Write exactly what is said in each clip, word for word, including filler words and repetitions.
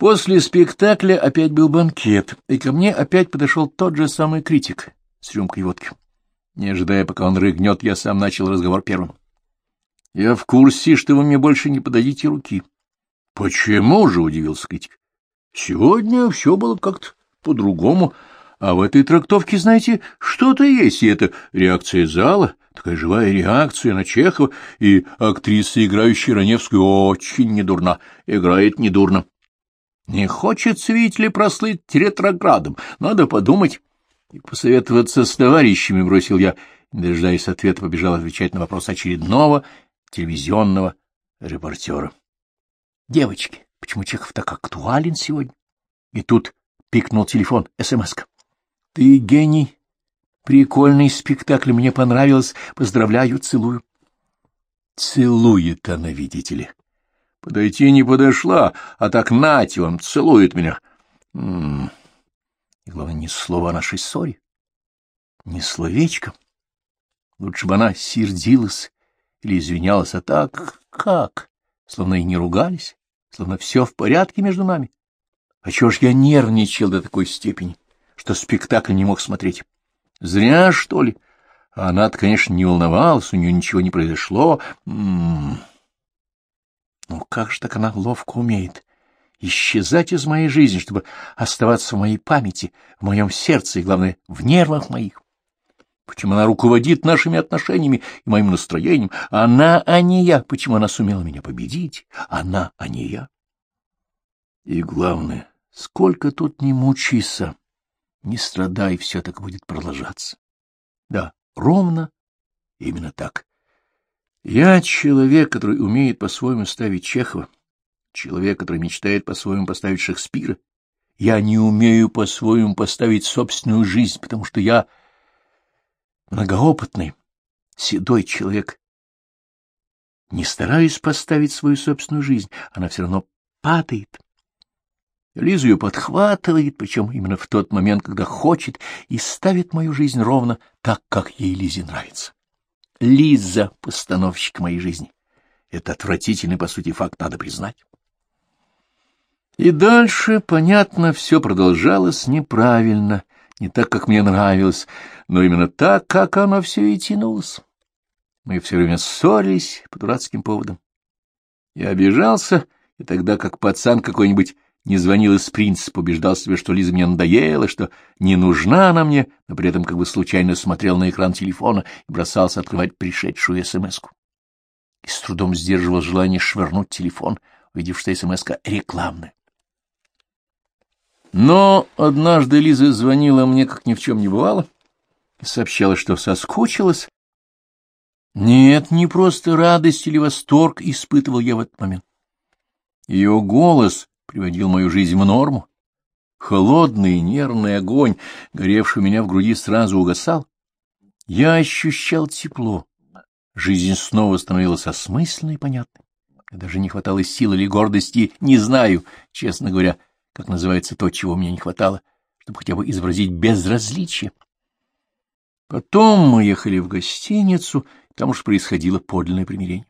После спектакля опять был банкет, и ко мне опять подошел тот же самый критик с рюмкой водки. Не ожидая, пока он рыгнет, я сам начал разговор первым. — Я в курсе, что вы мне больше не подадите руки. — Почему же? — удивился критик. — Сегодня все было как-то по-другому, а в этой трактовке, знаете, что-то есть, и это реакция зала, такая живая реакция на Чехова, и актриса, играющая Раневскую, очень недурна, играет недурно. Не хочется, видите ли, прослыть ретроградом, надо подумать. И посоветоваться с товарищами бросил я, не дожидаясь ответа, побежал отвечать на вопрос очередного телевизионного репортера. Девочки, почему Чехов так актуален сегодня? И тут пикнул телефон, смс-ка. Ты гений, прикольный спектакль, мне понравилось, поздравляю, целую. Целует она, видите ли. Подойти не подошла, а так нате он, целует меня. М-м. И главное, ни слова о нашей ссоре, ни словечко. Лучше бы она сердилась или извинялась, а так как? Словно и не ругались, словно все в порядке между нами. А чего ж я нервничал до такой степени, что спектакль не мог смотреть? Зря, что ли? А она-то, конечно, не волновалась, у нее ничего не произошло. М-м. Ну как же так она ловко умеет исчезать из моей жизни, чтобы оставаться в моей памяти, в моем сердце и, главное, в нервах моих? Почему она руководит нашими отношениями и моим настроением? Она, а не я. Почему она сумела меня победить? Она, а не я. И главное, сколько тут не мучайся, не страдай, все так будет продолжаться. Да, ровно именно так. Я человек, который умеет по-своему ставить Чехова, человек, который мечтает по-своему поставить Шекспира. Я не умею по-своему поставить собственную жизнь, потому что я многоопытный, седой человек. Не стараюсь поставить свою собственную жизнь, она все равно падает. Лиза ее подхватывает, причем именно в тот момент, когда хочет, и ставит мою жизнь ровно так, как ей Лизе нравится. Лиза — постановщик моей жизни. Это отвратительный, по сути, факт, надо признать. И дальше, понятно, все продолжалось неправильно, не так, как мне нравилось, но именно так, как оно все и тянулось. Мы все время ссорились по дурацким поводам. Я обижался, и тогда, как пацан какой-нибудь, не звонил из принципа, убеждал себя, что Лиза мне надоела, что не нужна она мне, но при этом как бы случайно смотрел на экран телефона и бросался открывать пришедшую смс-ку. И с трудом сдерживал желание швырнуть телефон, увидев, что смс-ка рекламная. Но однажды Лиза звонила мне, как ни в чем не бывало, и сообщала, что соскучилась. Нет, не просто радость или восторг испытывал я в этот момент. Ее голос приводил мою жизнь в норму. Холодный нервный огонь, горевший у меня в груди, сразу угасал. Я ощущал тепло. Жизнь снова становилась осмысленной и понятной. Мне даже не хватало сил или гордости, не знаю, честно говоря, как называется то, чего мне не хватало, чтобы хотя бы изобразить безразличие. Потом мы ехали в гостиницу, там уж происходило подлинное примирение.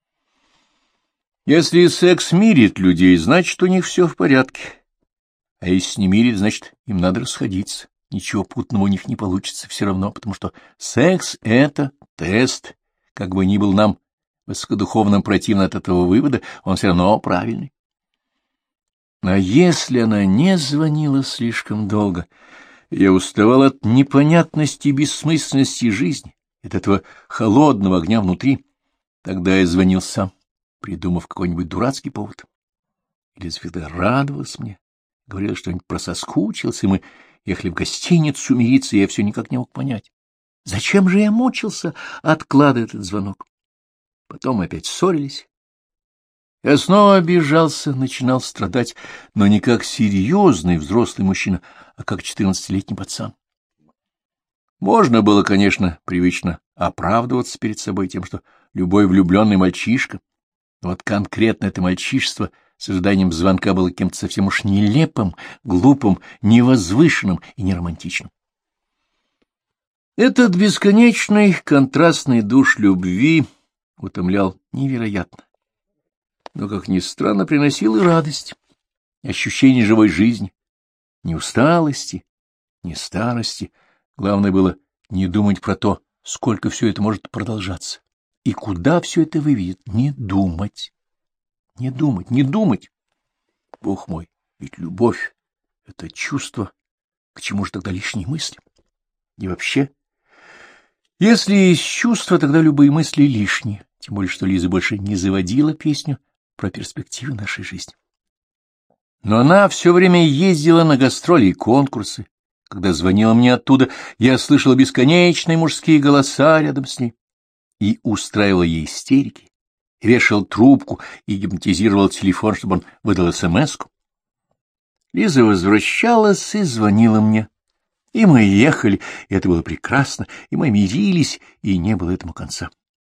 Если секс мирит людей, значит, у них все в порядке. А если не мирит, значит, им надо расходиться. Ничего путного у них не получится все равно, потому что секс — это тест. Как бы ни был нам высокодуховно противно от этого вывода, он все равно правильный. А если она не звонила слишком долго, я уставал от непонятности и бессмысленности жизни, от этого холодного огня внутри, тогда я звонил сам, придумав какой-нибудь дурацкий повод. Елизавета радовалась мне, говорила что-нибудь про соскучился, и мы ехали в гостиницу мириться, и я все никак не мог понять. Зачем же я мучился, откладывая этот звонок? Потом мы опять ссорились. Я снова обижался, начинал страдать, но не как серьезный взрослый мужчина, а как четырнадцатилетний пацан. Можно было, конечно, привычно оправдываться перед собой тем, что любой влюбленный мальчишка, но вот конкретно это мальчишество с ожиданием звонка было кем-то совсем уж нелепым, глупым, невозвышенным и неромантичным. Этот бесконечный контрастный душ любви утомлял невероятно, но, как ни странно, приносил и радость. ни ощущения живой жизни, ни усталости, ни старости. Главное было не думать про то, сколько все это может продолжаться, и куда все это выведет. Не думать, не думать, не думать. Бог мой, ведь любовь — это чувство, к чему же тогда лишние мысли? И вообще, если есть чувство, тогда любые мысли лишние, тем более что Лиза больше не заводила песню про перспективы нашей жизни. Но она все время ездила на гастроли и конкурсы. Когда звонила мне оттуда, я слышала бесконечные мужские голоса рядом с ней и устраивала ей истерики, вешал трубку и гипнотизировал телефон, чтобы он выдал смс-ку. Лиза возвращалась и звонила мне. И мы ехали, и это было прекрасно, и мы мирились, и не было этому конца.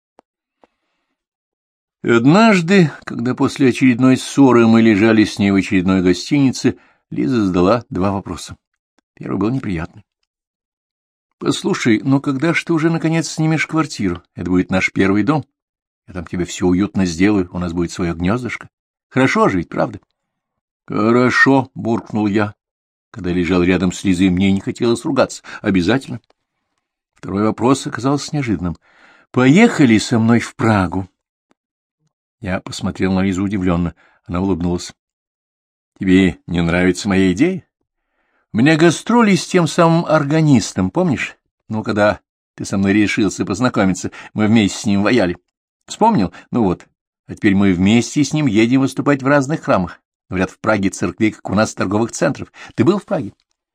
Однажды, когда после очередной ссоры мы лежали с ней в очередной гостинице, Лиза задала два вопроса. Первый был неприятный. — Послушай, ну когда ж ты уже наконец снимешь квартиру? Это будет наш первый дом. Я там тебе все уютно сделаю, у нас будет свое гнездышко. Хорошо же ведь, правда? — Хорошо, — буркнул я. Когда лежал рядом с Лизой, мне не хотелось ругаться. Обязательно. Второй вопрос оказался неожиданным. — Поехали со мной в Прагу. Я посмотрел на Лизу удивленно. Она улыбнулась. — Тебе не нравится моя идея? У меня гастроли с тем самым органистом, помнишь? Ну, когда ты со мной решился познакомиться, мы вместе с ним ваяли. Вспомнил? Ну вот. А теперь мы вместе с ним едем выступать в разных храмах. Говорят, в Праге церквей, как у нас торговых центров. Ты был в Праге?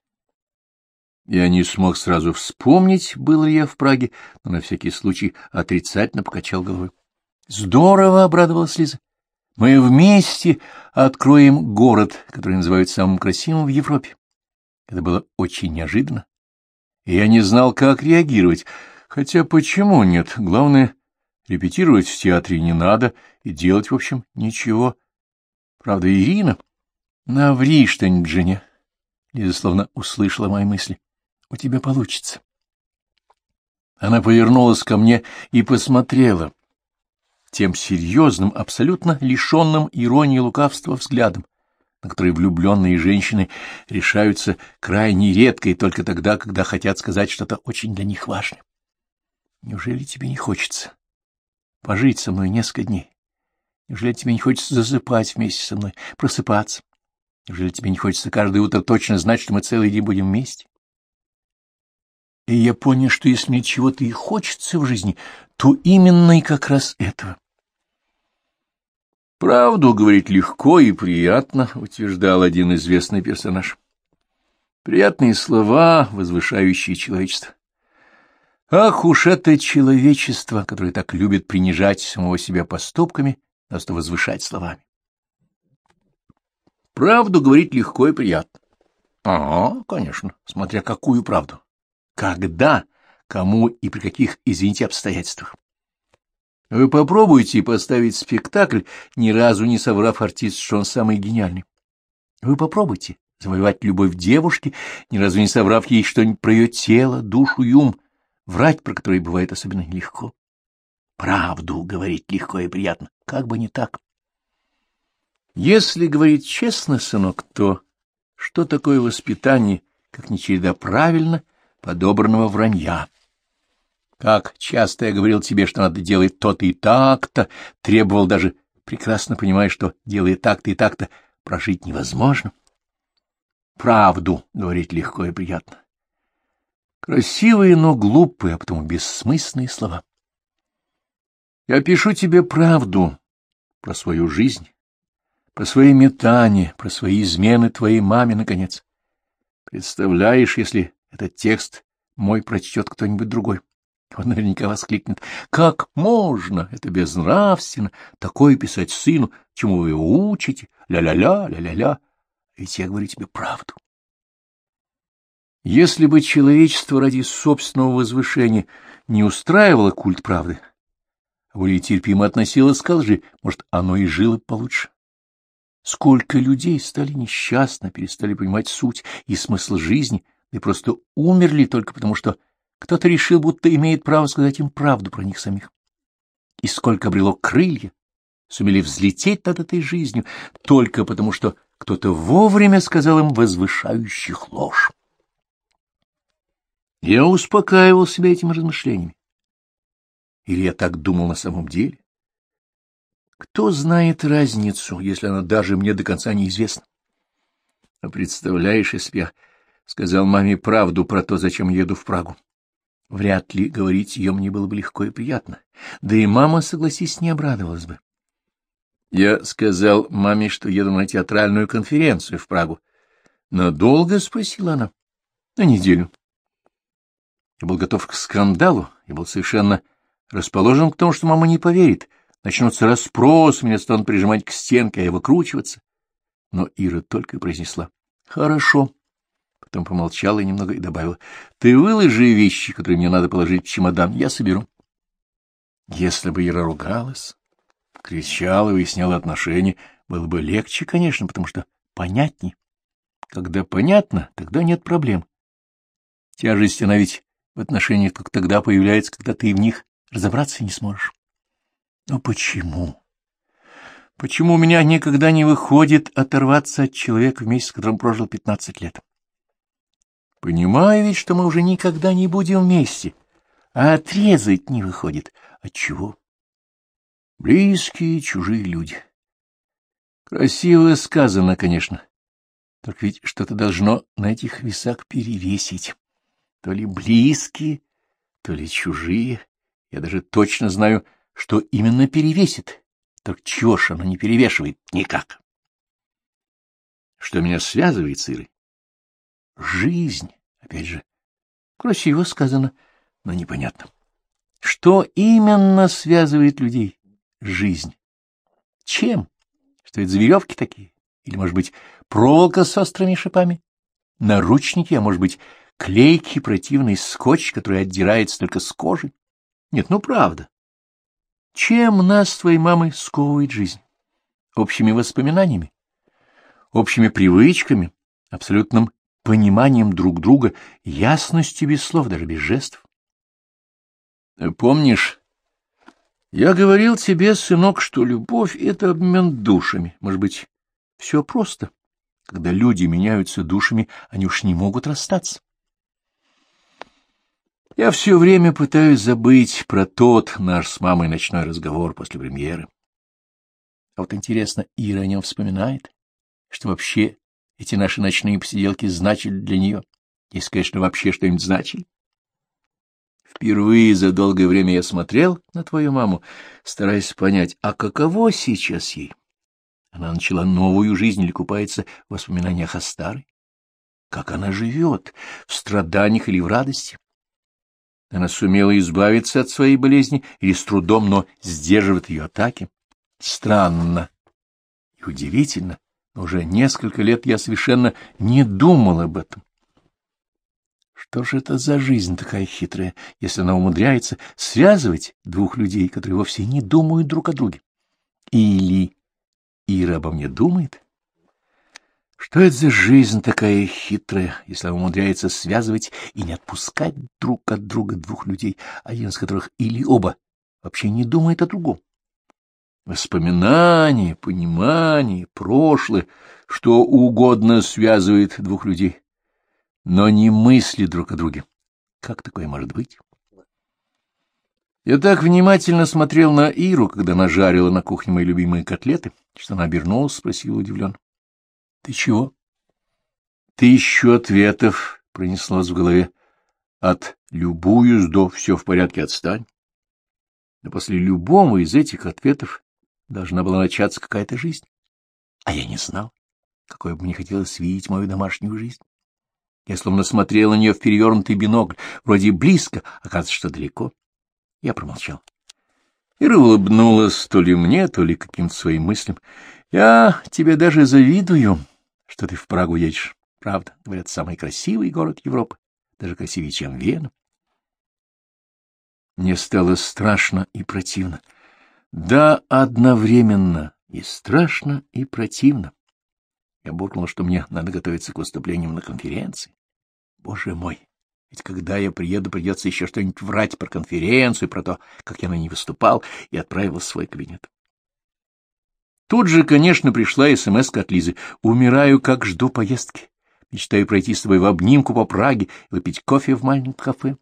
Я не смог сразу вспомнить, был ли я в Праге, но на всякий случай отрицательно покачал головой. Здорово, — обрадовалась Лиза. Мы вместе откроем город, который называют самым красивым в Европе. Это было очень неожиданно, и я не знал, как реагировать. Хотя почему нет? Главное, репетировать в театре не надо и делать, в общем, ничего. Правда, Ирина? Наври что-нибудь, Женя. Лиза словно услышала мои мысли. У тебя получится. Она повернулась ко мне и посмотрела тем серьезным, абсолютно лишенным иронии и лукавства взглядом, на который влюбленные женщины решаются крайне редко и только тогда, когда хотят сказать что-то очень для них важное. Неужели тебе не хочется пожить со мной несколько дней? Неужели тебе не хочется засыпать вместе со мной, просыпаться? Неужели тебе не хочется каждое утро точно знать, что мы целый день будем вместе? И я понял, что если мне чего-то и хочется в жизни, то именно и как раз этого. «Правду говорить легко и приятно», — утверждал один известный персонаж. «Приятные слова, возвышающие человечество. Ах уж это человечество, которое так любит принижать самого себя поступками, но что возвышать словами. Правду говорить легко и приятно. Ага, конечно, смотря какую правду. Когда, кому и при каких, извините, обстоятельствах. Вы попробуйте поставить спектакль, ни разу не соврав артисту, что он самый гениальный. Вы попробуйте завоевать любовь девушки, ни разу не соврав ей что-нибудь про ее тело, душу и ум, врать про которые бывает особенно нелегко. Правду говорить легко и приятно, как бы не так. Если говорить честно, сынок, то что такое воспитание, как не череда правильно подобранного вранья? Как часто я говорил тебе, что надо делать то-то и так-то, требовал даже, прекрасно понимая, что, делая так-то и так-то, прожить невозможно. Правду говорить легко и приятно. Красивые, но глупые, а потому бессмысленные слова. Я пишу тебе правду про свою жизнь, про свои метания, про свои измены твоей маме, наконец. Представляешь, если этот текст мой прочтет кто-нибудь другой? Он наверняка воскликнет: «Как можно? Это безнравственно! Такое писать сыну! Чему вы его учите? Ля-ля-ля, ля-ля-ля!» Ведь я говорю тебе правду. Если бы человечество ради собственного возвышения не устраивало культ правды, а более терпимо относилось к лжи, может, оно и жило получше. Сколько людей стали несчастны, перестали понимать суть и смысл жизни, и просто умерли только потому, что кто-то решил, будто имеет право сказать им правду про них самих. И сколько обрело крылья, сумели взлететь над этой жизнью, только потому что кто-то вовремя сказал им возвышающих ложь. Я успокаивал себя этими размышлениями. Или я так думал на самом деле? Кто знает разницу, если она даже мне до конца неизвестна? А представляешь, если я сказал маме правду про то, зачем еду в Прагу? Вряд ли говорить ее мне было бы легко и приятно. Да и мама, согласись, не обрадовалась бы. Я сказал маме, что еду на театральную конференцию в Прагу. Надолго? — спросила она. — На неделю. Я был готов к скандалу, я был совершенно расположен к тому, что мама не поверит. Начнутся расспросы, меня станут прижимать к стенке, а я выкручиваться. Но Ира только произнесла: «Хорошо». Потом помолчала немного и добавила: «Ты выложи вещи, которые мне надо положить в чемодан, я соберу». Если бы Ира ругалась, кричала и выясняла отношения, было бы легче, конечно, потому что понятней. Когда понятно, тогда нет проблем. Тяжесть, она ведь в отношениях как тогда появляется, когда ты в них разобраться не сможешь. Но почему? Почему у меня никогда не выходит оторваться от человека, вместе с которым прожил пятнадцать лет? Понимаю ведь, что мы уже никогда не будем вместе, а отрезать не выходит. Отчего? Близкие, чужие люди. Красиво сказано, конечно. Только ведь что-то должно на этих весах перевесить. То ли близкие, то ли чужие. Я даже точно знаю, что именно перевесит. Так чего ж оно не перевешивает? Никак. Что меня связывает с Ирой? Жизнь. Опять же, красиво сказано, но непонятно. Что именно связывает людей? Жизнь. Чем? Что это за веревки такие? Или, может быть, проволока с острыми шипами? Наручники, а может быть, клейкий противный скотч, который отдирается только с кожи? Нет, ну правда. Чем нас с твоей мамой сковывает жизнь? Общими воспоминаниями? Общими привычками? Абсолютным пониманием друг друга, ясностью без слов, даже без жестов? Помнишь, я говорил тебе, сынок, что любовь — это обмен душами. Может быть, все просто. Когда люди меняются душами, они уж не могут расстаться. Я все время пытаюсь забыть про тот наш с мамой ночной разговор после премьеры. А вот интересно, Ира о нем вспоминает, что вообще эти наши ночные посиделки значили для нее, если, конечно, вообще что-нибудь значили. Впервые за долгое время я смотрел на твою маму, стараясь понять, а каково сейчас ей? Она начала новую жизнь или купается в воспоминаниях о старой? Как она живет, в страданиях или в радости? Она сумела избавиться от своей болезни или с трудом, но сдерживает ее атаки? Странно и удивительно, но уже несколько лет я совершенно не думал об этом. Что же это за жизнь такая хитрая, если она умудряется связывать двух людей, которые вовсе не думают друг о друге? Или Ира обо мне думает? Что это за жизнь такая хитрая, если она умудряется связывать и не отпускать друг от друга двух людей, один из которых или оба вообще не думает о другом? Воспоминания, понимание, прошлое, что угодно связывает двух людей, но не мысли друг о друге. Как такое может быть? Я так внимательно смотрел на Иру, когда она жарила на кухне мои любимые котлеты, что она обернулась, спросила удивленно: «Ты чего?» «Тысячу ответов», — пронеслось в голове. «От любуюсь до все в порядке, отстань». Но после любого из этих ответов должна была начаться какая-то жизнь. А я не знал, какой бы мне хотелось видеть мою домашнюю жизнь. Я словно смотрел на нее в перевернутый бинокль, вроде близко, оказывается, что далеко. Я промолчал. Ира улыбнулась то ли мне, то ли каким-то своим мыслям. «Я тебе даже завидую, что ты в Прагу едешь. Правда, говорят, самый красивый город Европы, даже красивее, чем Вена». Мне стало страшно и противно. Да, одновременно и страшно, и противно. Я буркнул, что мне надо готовиться к выступлениям на конференции. Боже мой, ведь когда я приеду, придется еще что-нибудь врать про конференцию, про то, как я на ней выступал, и отправил в свой кабинет. Тут же, конечно, пришла смс-ка от Лизы. «Умираю, как жду поездки. Мечтаю пройти с тобой в обнимку по Праге и выпить кофе в маленьком кафе».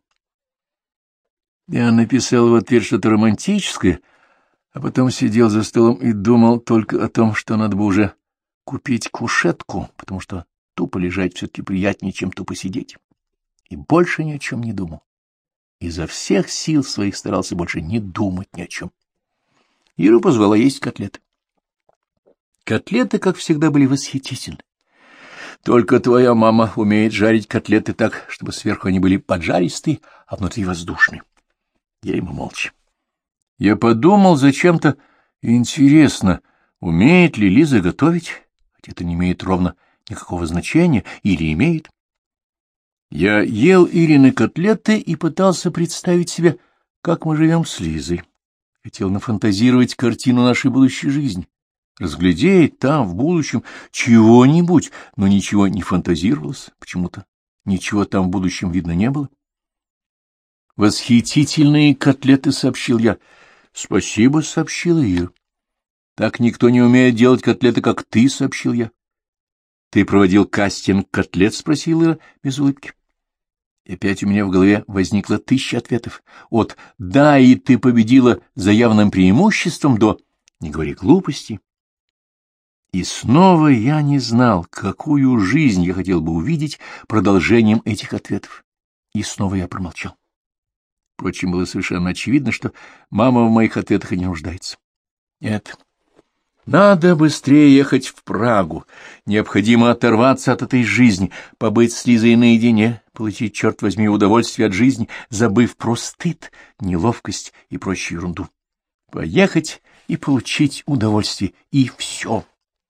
Я написал в ответ что-то романтическое, а потом сидел за столом и думал только о том, что надо бы уже купить кушетку, потому что тупо лежать все-таки приятнее, чем тупо сидеть. И больше ни о чем не думал. Изо всех сил своих старался больше не думать ни о чем. Ира позвала есть котлеты. Котлеты, как всегда, были восхитительны. Только твоя мама умеет жарить котлеты так, чтобы сверху они были поджаристые, а внутри воздушные. Я ему молча. Я подумал зачем-то, интересно, умеет ли Лиза готовить, хотя это не имеет ровно никакого значения, или имеет. Я ел Ирины котлеты и пытался представить себе, как мы живем с Лизой. Хотел нафантазировать картину нашей будущей жизни, разглядеть там, в будущем, чего-нибудь, но ничего не фантазировалось почему-то. Ничего там в будущем видно не было. «Восхитительные котлеты», — сообщил я. «Спасибо», — сообщила Ира. «Так никто не умеет делать котлеты, как ты», — сообщил я. «Ты проводил кастинг котлет?» — спросил Ира без улыбки. И опять у меня в голове возникло тысяча ответов. От «да, и ты победила за явным преимуществом» до «не говори глупостей». И снова я не знал, какую жизнь я хотел бы увидеть продолжением этих ответов. И снова я промолчал. Впрочем, было совершенно очевидно, что мама в моих ответах и не нуждается. Нет, надо быстрее ехать в Прагу. Необходимо оторваться от этой жизни, побыть с Лизой наедине, получить, черт возьми, удовольствие от жизни, забыв про стыд, неловкость и прочую ерунду. Поехать и получить удовольствие, и все.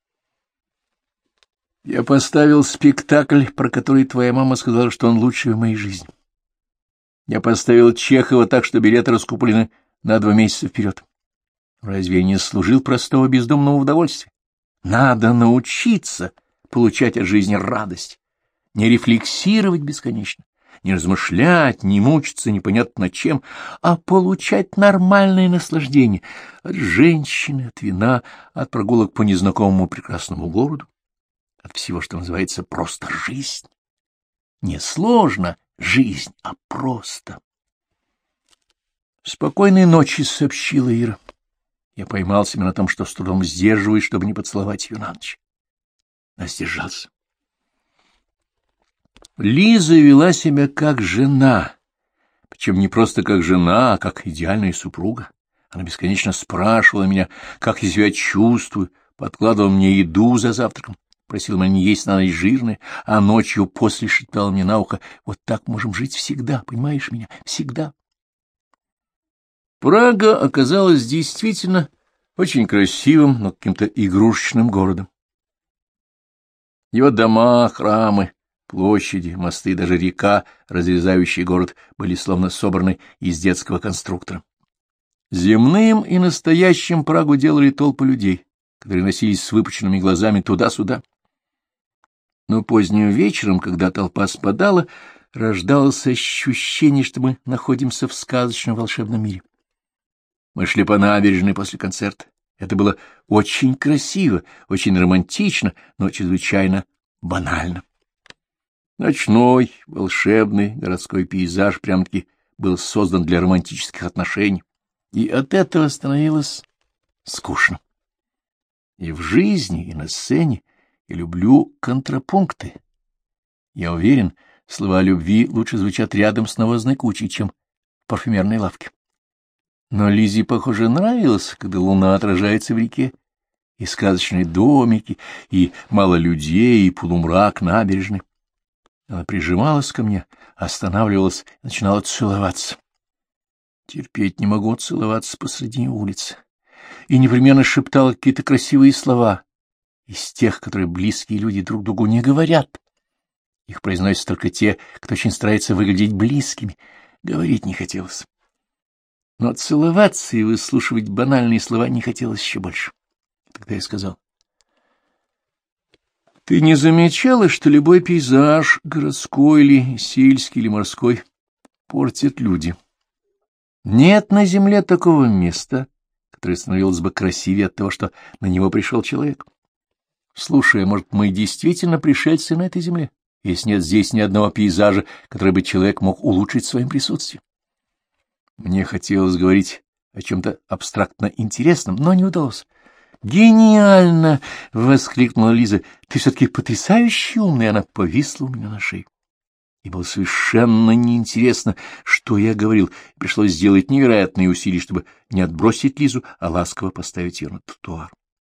Я поставил спектакль, про который твоя мама сказала, что он лучший в моей жизни. Я поставил Чехова так, что билеты раскуплены на два месяца вперед. Разве я не служил простого бездумного удовольствия? Надо научиться получать от жизни радость, не рефлексировать бесконечно, не размышлять, не мучиться непонятно над чем, а получать нормальное наслаждение от женщины, от вина, от прогулок по незнакомому прекрасному городу, от всего, что называется просто жизнь. Не сложно жизнь, а просто. «Спокойной ночи», — сообщила Ира. Я поймал себя на том, что с трудом сдерживаюсь, чтобы не поцеловать ее на ночь. Но сдержался. Лиза вела себя как жена, причем не просто как жена, а как идеальная супруга. Она бесконечно спрашивала меня, как я себя чувствую, подкладывала мне еду за завтраком, просила меня не есть на ночь жирное, а ночью после шептала мне на ухо: «Вот так можем жить всегда, понимаешь меня, всегда». Прага оказалась действительно очень красивым, но каким-то игрушечным городом. Его дома, храмы, площади, мосты, даже река, разрезающая город, были словно собраны из детского конструктора. Земным и настоящим Прагу делали толпы людей, которые носились с выпученными глазами туда-сюда. Но поздним вечером, когда толпа спадала, рождалось ощущение, что мы находимся в сказочном волшебном мире. Мы шли по набережной после концерта. Это было очень красиво, очень романтично, но чрезвычайно банально. Ночной, волшебный городской пейзаж прям-таки был создан для романтических отношений, и от этого становилось скучно. И в жизни, и на сцене я люблю контрапункты. Я уверен, слова любви лучше звучат рядом с навозной кучей, чем в парфюмерной лавке. Но Лизе, похоже, нравилось, когда луна отражается в реке, и сказочные домики, и мало людей, и полумрак набережной. Она прижималась ко мне, останавливалась и начинала целоваться. Терпеть не могу целоваться посреди улицы. И непременно шептала какие-то красивые слова, из тех, которые близкие люди друг другу не говорят. Их произносят только те, кто очень старается выглядеть близкими. Говорить не хотелось. Но целоваться и выслушивать банальные слова не хотелось еще больше. Тогда я сказал: «Ты не замечала, что любой пейзаж, городской или сельский или морской, портят люди? Нет на земле такого места, которое становилось бы красивее от того, что на него пришел человек. Слушай, может, мы действительно пришельцы на этой земле, если нет здесь ни одного пейзажа, который бы человек мог улучшить своим присутствием? Мне хотелось говорить о чем-то абстрактно интересном, но не удалось. «Гениально!» — воскликнула Лиза. «Ты все-таки потрясающе умная!» Она повисла у меня на шее. И было совершенно неинтересно, что я говорил. Пришлось сделать невероятные усилия, чтобы не отбросить Лизу, а ласково поставить ее на тротуар.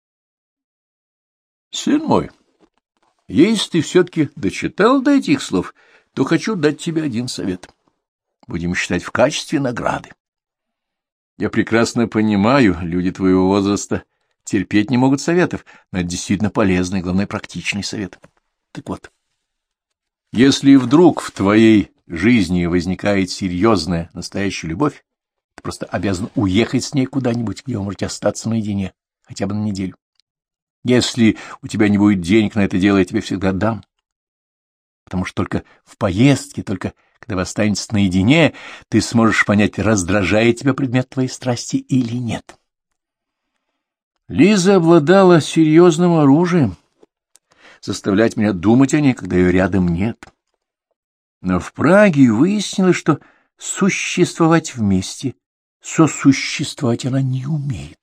«Сын мой, если ты все-таки дочитал до этих слов, то хочу дать тебе один совет. Будем считать в качестве награды. Я прекрасно понимаю, люди твоего возраста терпеть не могут советов, но это действительно полезный, главное, практичный совет. Так вот, если вдруг в твоей жизни возникает серьезная, настоящая любовь, ты просто обязан уехать с ней куда-нибудь, где вы можете остаться наедине, хотя бы на неделю. Если у тебя не будет денег на это дело, я тебе всегда дам. Потому что только в поездке, только когда вы останетесь наедине, ты сможешь понять, раздражает тебя предмет твоей страсти или нет. Лиза обладала серьезным оружием, заставлять меня думать о ней, когда ее рядом нет. Но в Праге выяснилось, что существовать вместе, сосуществовать она не умеет.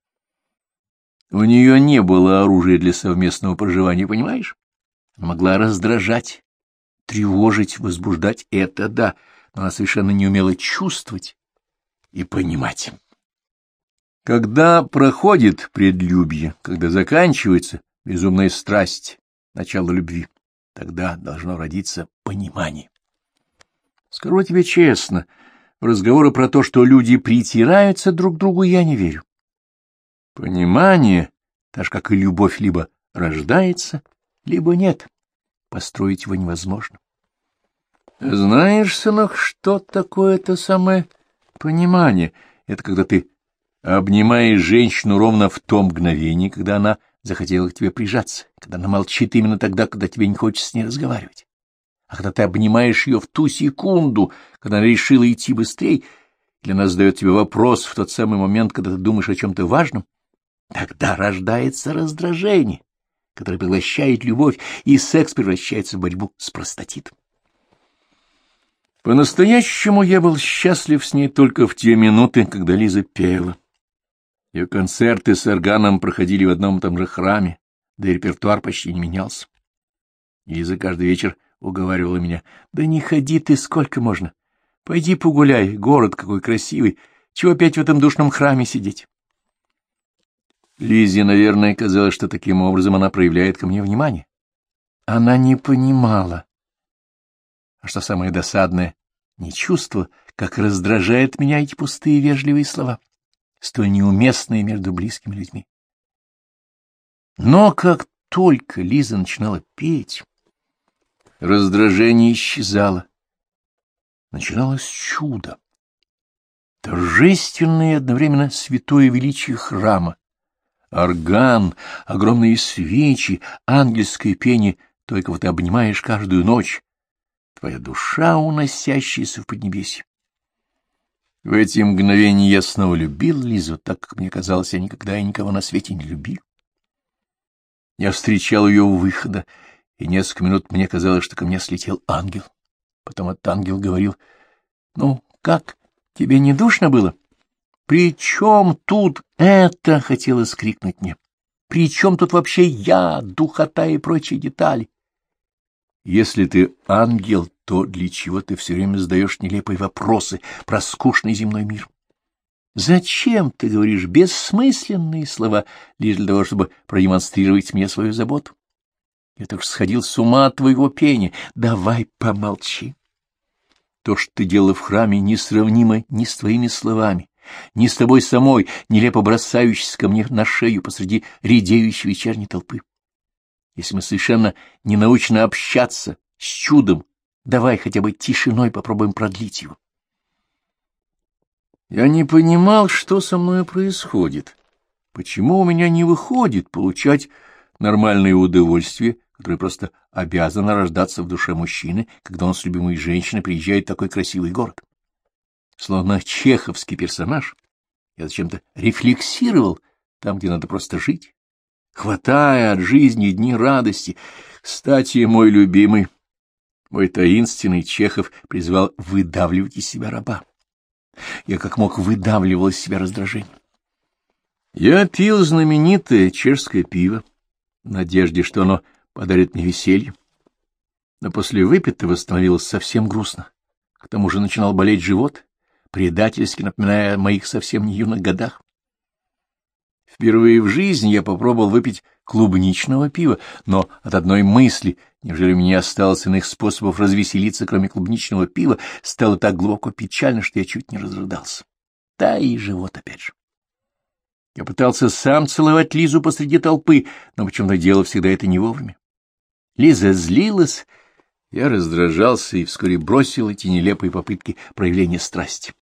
У нее не было оружия для совместного проживания, понимаешь? Она могла раздражать, тревожить, возбуждать — это да, но она совершенно не умела чувствовать и понимать. Когда проходит предлюбие, когда заканчивается безумная страсть, начало любви, тогда должно родиться понимание. Скажу тебе честно, в разговоры про то, что люди притираются друг к другу, я не верю. Понимание, так же как и любовь, либо рождается, либо нет. Построить его невозможно. Знаешь, сынок, что такое это самое понимание? Это когда ты обнимаешь женщину ровно в том мгновении, когда она захотела к тебе прижаться, когда она молчит именно тогда, когда тебе не хочется с ней разговаривать. А когда ты обнимаешь ее в ту секунду, когда она решила идти быстрее, или она задает тебе вопрос в тот самый момент, когда ты думаешь о чем-то важном, тогда рождается раздражение, которое поглощает любовь, и секс превращается в борьбу с простатитом. По-настоящему я был счастлив с ней только в те минуты, когда Лиза пела. Ее концерты с органом проходили в одном и том же храме, да и репертуар почти не менялся. Лиза каждый вечер уговаривала меня: «Да не ходи ты, сколько можно. Пойди погуляй, город какой красивый, чего опять в этом душном храме сидеть?» Лизе, наверное, казалось, что таким образом она проявляет ко мне внимание. Она не понимала, а что самое досадное, не чувствовала, как раздражают меня эти пустые вежливые слова, столь неуместные между близкими людьми. Но как только Лиза начинала петь, раздражение исчезало. Начиналось чудо, торжественное и одновременно святое величие храма. Орган, огромные свечи, ангельское пение, только вот ты обнимаешь каждую ночь, твоя душа, уносящаяся в поднебесье. В эти мгновения я снова любил Лизу, так как мне казалось, я никогда и никого на свете не любил. Я встречал ее у выхода, и несколько минут мне казалось, что ко мне слетел ангел. Потом этот ангел говорил: «Ну, как, тебе не душно было?» «При чем тут это?» — хотелось крикнуть мне. «При чем тут вообще я, духота и прочие детали?» Если ты ангел, то для чего ты все время задаешь нелепые вопросы про скучный земной мир? Зачем ты говоришь бессмысленные слова лишь для того, чтобы продемонстрировать мне свою заботу? Я так сходил с ума от твоего пения. Давай помолчи. То, что ты делала в храме, несравнимо ни с твоими словами, ни с тобой самой, нелепо бросающейся ко мне на шею посреди редеющей вечерней толпы. Если мы совершенно не научны общаться с чудом, давай хотя бы тишиной попробуем продлить его. Я не понимал, что со мной происходит, почему у меня не выходит получать нормальное удовольствие, которое просто обязано рождаться в душе мужчины, когда он с любимой женщиной приезжает в такой красивый город. Словно чеховский персонаж, Я зачем-то рефлексировал там, где надо просто жить, хватая от жизни дни радости. Кстати, мой любимый, мой таинственный Чехов призвал выдавливать из себя раба. Я как мог выдавливал из себя раздражение. Я пил знаменитое чешское пиво, в надежде, что оно подарит мне веселье. Но после выпитого становилось совсем грустно. К тому же начинал болеть живот, предательски напоминая о моих совсем не юных годах. Впервые в жизни я попробовал выпить клубничного пива, но от одной мысли, неужели у меня осталось иных способов развеселиться, кроме клубничного пива, стало так глубоко печально, что я чуть не разрыдался. Да и живот опять же. Я пытался сам целовать Лизу посреди толпы, но почему-то дело всегда это не вовремя. Лиза злилась, я раздражался и вскоре бросил эти нелепые попытки проявления страсти.